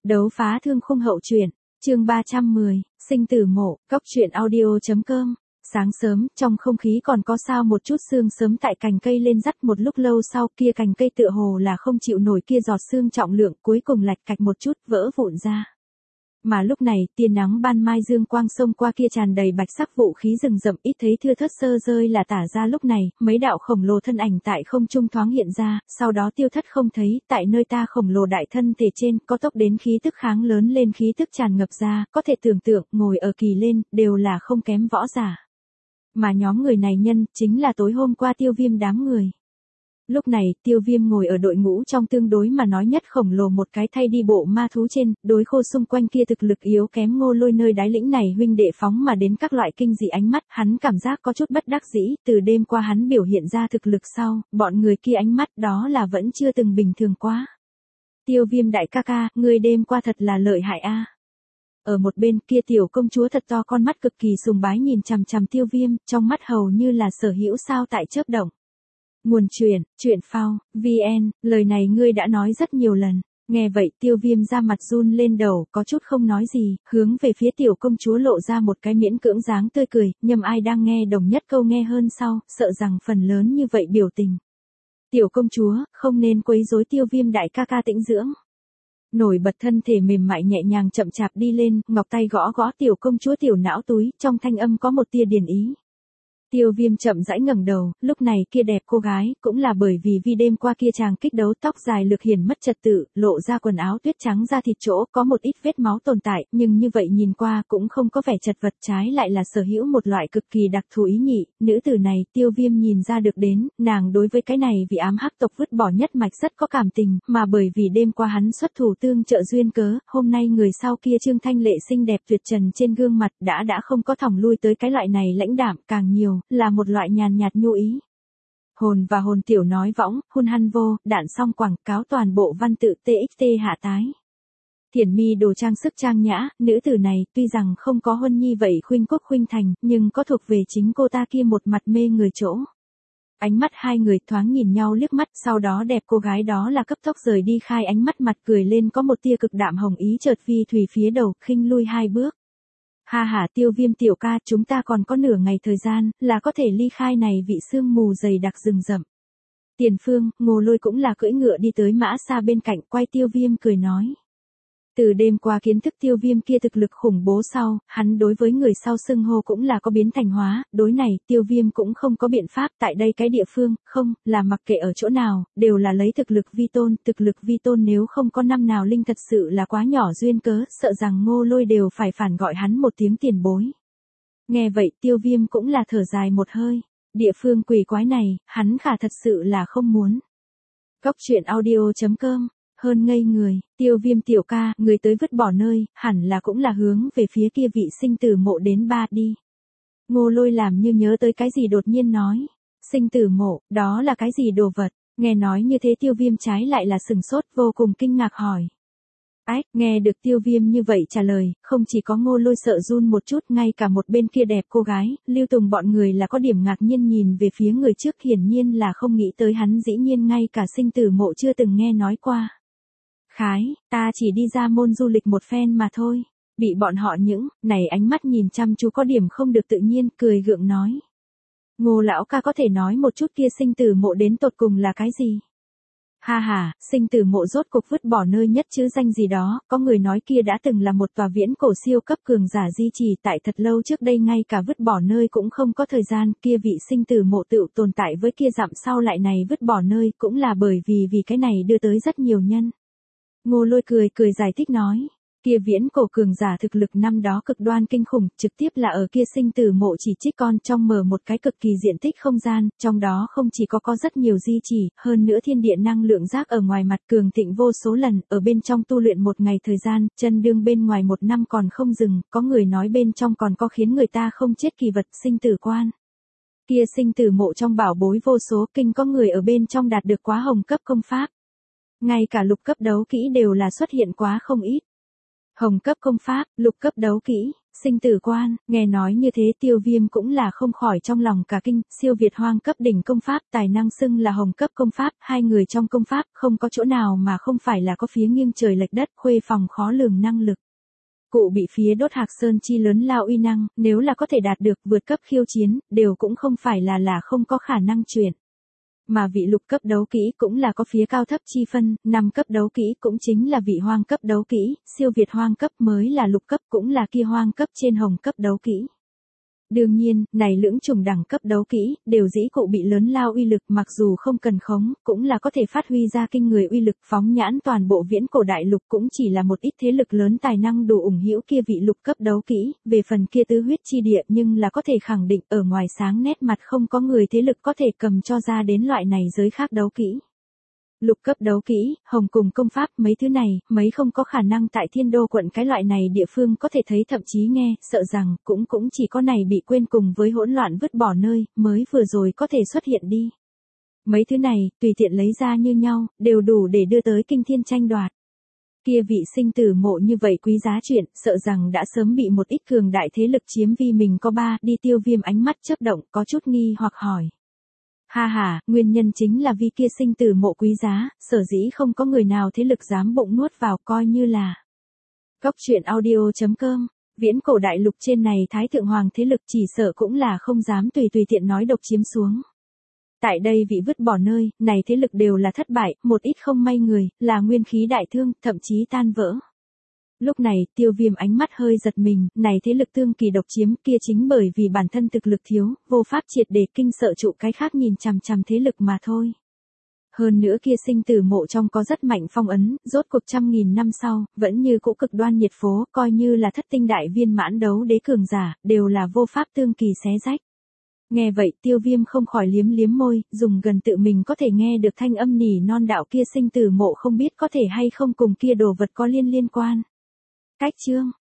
Đấu phá thương khung hậu truyện, chương 310, sinh tử mộ, góc truyện audio.com. Sáng sớm, trong không khí còn có sao một chút sương sớm tại cành cây lên dắt một lúc lâu sau kia cành cây tựa hồ là không chịu nổi kia giọt sương trọng lượng cuối cùng lạch cạch một chút vỡ vụn ra. Mà lúc này, tia nắng ban mai dương quang xông qua kia tràn đầy bạch sắc vũ khí rừng rậm ít thấy thưa thớt sơ rơi là tả ra lúc này, mấy đạo khổng lồ thân ảnh tại không trung thoáng hiện ra, sau đó tiêu thất không thấy, tại nơi ta khổng lồ đại thân thể trên, có tốc đến khí tức kháng lớn lên khí tức tràn ngập ra, có thể tưởng tượng, ngồi ở kỳ lên, đều là không kém võ giả. Mà nhóm người này nhân, chính là tối hôm qua Tiêu Viêm đám người. Lúc này, Tiêu Viêm ngồi ở đội ngũ trong tương đối mà nói nhất khổng lồ một cái thay đi bộ ma thú trên, đối khô xung quanh kia thực lực yếu kém Ngô Lôi nơi đáy lĩnh này huynh đệ phóng mà đến các loại kinh dị ánh mắt, hắn cảm giác có chút bất đắc dĩ, từ đêm qua hắn biểu hiện ra thực lực sau, bọn người kia ánh mắt đó là vẫn chưa từng bình thường quá. Tiêu Viêm đại ca ca, ngươi đêm qua thật là lợi hại a. Ở một bên kia tiểu công chúa thật to con mắt cực kỳ sùng bái nhìn chằm chằm Tiêu Viêm, trong mắt hầu như là sở hữu sao tại chớp động. Nguồn truyện phao, VN, lời này ngươi đã nói rất nhiều lần. Nghe vậy Tiêu Viêm ra mặt run lên đầu, có chút không nói gì, hướng về phía tiểu công chúa lộ ra một cái miễn cưỡng dáng tươi cười, nhầm ai đang nghe đồng nhất câu nghe hơn sau, sợ rằng phần lớn như vậy biểu tình. Tiểu công chúa, không nên quấy rối Tiêu Viêm đại ca ca tĩnh dưỡng. Nổi bật thân thể mềm mại nhẹ nhàng chậm chạp đi lên, ngọc tay gõ gõ tiểu công chúa tiểu não túi, trong thanh âm có một tia điển ý. Tiêu Viêm chậm rãi ngẩng đầu, lúc này kia đẹp cô gái, cũng là bởi vì đêm qua kia chàng kích đấu tóc dài lực hiển mất trật tự, lộ ra quần áo tuyết trắng da thịt chỗ, có một ít vết máu tồn tại, nhưng như vậy nhìn qua cũng không có vẻ chật vật, trái lại là sở hữu một loại cực kỳ đặc thù ý nhị, nữ tử này, Tiêu Viêm nhìn ra được đến, nàng đối với cái này vì ám hắc tộc vứt bỏ nhất mạch rất có cảm tình, mà bởi vì đêm qua hắn xuất thủ tương trợ duyên cớ, hôm nay người sau kia trương thanh lệ xinh đẹp tuyệt trần trên gương mặt đã không có thòng lui tới cái loại này lãnh đạm, càng nhiều là một loại nhàn nhạt nhu ý. Hồn và hồn tiểu nói võng, hun hăn vô, đạn song quảng cáo toàn bộ văn tự TXT hạ tái. Thiển mi đồ trang sức trang nhã, nữ tử này tuy rằng không có Huân Nhi vậy khuynh quốc khuynh thành, nhưng có thuộc về chính cô ta kia một mặt mê người chỗ. Ánh mắt hai người thoáng nhìn nhau liếc mắt, sau đó đẹp cô gái đó là cấp tốc rời đi khai ánh mắt mặt cười lên có một tia cực đạm hồng ý chợt vi thủy phía đầu, khinh lui hai bước. Ha ha Tiêu Viêm tiểu ca, chúng ta còn có nửa ngày thời gian, là có thể ly khai này vị sương mù dày đặc rừng rậm. Tiền phương, Ngô Lôi cũng là cưỡi ngựa đi tới mã xa bên cạnh, quay Tiêu Viêm cười nói. Từ đêm qua kiến thức Tiêu Viêm kia thực lực khủng bố sau, hắn đối với người sau xưng hô cũng là có biến thành hóa, đối này, Tiêu Viêm cũng không có biện pháp tại đây cái địa phương, không, là mặc kệ ở chỗ nào, đều là lấy thực lực vi tôn nếu không có năm nào linh thật sự là quá nhỏ duyên cớ, sợ rằng Ngô Lôi đều phải phản gọi hắn một tiếng tiền bối. Nghe vậy Tiêu Viêm cũng là thở dài một hơi, địa phương quỷ quái này, hắn khả thật sự là không muốn. Góc truyện audio.com. Hơn ngây người, Tiêu Viêm tiểu ca, người tới vứt bỏ nơi, hẳn là cũng là hướng về phía kia vị sinh tử mộ đến ba đi. Ngô Lôi làm như nhớ tới cái gì đột nhiên nói. Sinh tử mộ, đó là cái gì đồ vật? Nghe nói như thế Tiêu Viêm trái lại là sừng sốt vô cùng kinh ngạc hỏi. Ách, nghe được Tiêu Viêm như vậy trả lời, không chỉ có Ngô Lôi sợ run một chút, ngay cả một bên kia đẹp cô gái, Lưu Tùng bọn người là có điểm ngạc nhiên nhìn về phía người trước, hiển nhiên là không nghĩ tới hắn dĩ nhiên ngay cả sinh tử mộ chưa từng nghe nói qua. Khái, ta chỉ đi ra môn du lịch một phen mà thôi. Bị bọn họ những, này ánh mắt nhìn chăm chú có điểm không được tự nhiên, cười gượng nói. Ngô lão ca có thể nói một chút kia sinh tử mộ đến tột cùng là cái gì? Ha ha, sinh tử mộ rốt cuộc vứt bỏ nơi nhất chứ danh gì đó, có người nói kia đã từng là một tòa viễn cổ siêu cấp cường giả di trì tại thật lâu trước đây ngay cả vứt bỏ nơi cũng không có thời gian, kia vị sinh tử mộ tự tồn tại với kia dặm sau lại này vứt bỏ nơi cũng là bởi vì cái này đưa tới rất nhiều nhân. Ngô Lôi cười giải thích nói, kia viễn cổ cường giả thực lực năm đó cực đoan kinh khủng, trực tiếp là ở kia sinh tử mộ chỉ trích con trong mở một cái cực kỳ diện tích không gian, trong đó không chỉ có rất nhiều di chỉ, hơn nữa thiên địa năng lượng rác ở ngoài mặt cường thịnh vô số lần, ở bên trong tu luyện một ngày thời gian, chân đương bên ngoài một năm còn không dừng, có người nói bên trong còn có khiến người ta không chết kỳ vật sinh tử quan. Kia sinh tử mộ trong bảo bối vô số kinh có người ở bên trong đạt được quá hồng cấp công pháp. Ngay cả lục cấp đấu kỹ đều là xuất hiện quá không ít. Hồng cấp công pháp, lục cấp đấu kỹ, Sinh tử quan, nghe nói như thế Tiêu Viêm cũng là không khỏi trong lòng cả kinh, siêu việt hoang cấp đỉnh công pháp, tài năng xưng là hồng cấp công pháp, hai người trong công pháp không có chỗ nào mà không phải là có phía nghiêng trời lệch đất, khuê phòng khó lường năng lực. Cụ bị phía đốt hạc sơn chi lớn lao uy năng, nếu là có thể đạt được vượt cấp khiêu chiến, đều cũng không phải là không có khả năng chuyển. Mà vị lục cấp đấu kỹ cũng là có phía cao thấp chi phân, 5 cấp đấu kỹ cũng chính là vị hoang cấp đấu kỹ, siêu việt hoang cấp mới là lục cấp cũng là kia hoang cấp trên hồng cấp đấu kỹ. Đương nhiên, này lưỡng chủng đẳng cấp đấu kỹ, đều dĩ cụ bị lớn lao uy lực mặc dù không cần khống, cũng là có thể phát huy ra kinh người uy lực phóng nhãn toàn bộ viễn cổ đại lục cũng chỉ là một ít thế lực lớn tài năng đủ ủng hữu kia vị lục cấp đấu kỹ, về phần kia tứ huyết chi địa nhưng là có thể khẳng định ở ngoài sáng nét mặt không có người thế lực có thể cầm cho ra đến loại này giới khác đấu kỹ. Lục cấp đấu kỹ, hồng cùng công pháp mấy thứ này, mấy không có khả năng tại Thiên Đô quận cái loại này địa phương có thể thấy thậm chí nghe, sợ rằng cũng chỉ có này bị quên cùng với hỗn loạn vứt bỏ nơi, mới vừa rồi có thể xuất hiện đi. Mấy thứ này, tùy tiện lấy ra như nhau, đều đủ để đưa tới kinh thiên tranh đoạt. Kia vị sinh tử mộ như vậy quý giá chuyện, sợ rằng đã sớm bị một ít cường đại thế lực chiếm vì mình có ba, đi Tiêu Viêm ánh mắt chớp động, có chút nghi hoặc hỏi. Ha ha, nguyên nhân chính là vì kia sinh tử mộ quý giá, sở dĩ không có người nào thế lực dám bụng nuốt vào coi như là. Cóc truyện audio.com, viễn cổ đại lục trên này Thái Thượng Hoàng thế lực chỉ sợ cũng là không dám tùy tiện nói độc chiếm xuống. Tại đây vị vứt bỏ nơi, này thế lực đều là thất bại, một ít không may người, là nguyên khí đại thương, thậm chí tan vỡ. Lúc này, Tiêu Viêm ánh mắt hơi giật mình, này thế lực tương kỳ độc chiếm kia chính bởi vì bản thân thực lực thiếu, vô pháp triệt để kinh sợ trụ cái khác nhìn chằm chằm thế lực mà thôi. Hơn nữa kia sinh tử mộ trong có rất mạnh phong ấn, rốt cuộc 100.000 năm sau, vẫn như cũ cực đoan nhiệt phố, coi như là thất tinh đại viên mãn đấu đế cường giả, đều là vô pháp tương kỳ xé rách. Nghe vậy Tiêu Viêm không khỏi liếm môi, dùng gần tự mình có thể nghe được thanh âm nỉ non đạo kia sinh tử mộ không biết có thể hay không cùng kia đồ vật có liên quan. Cách chương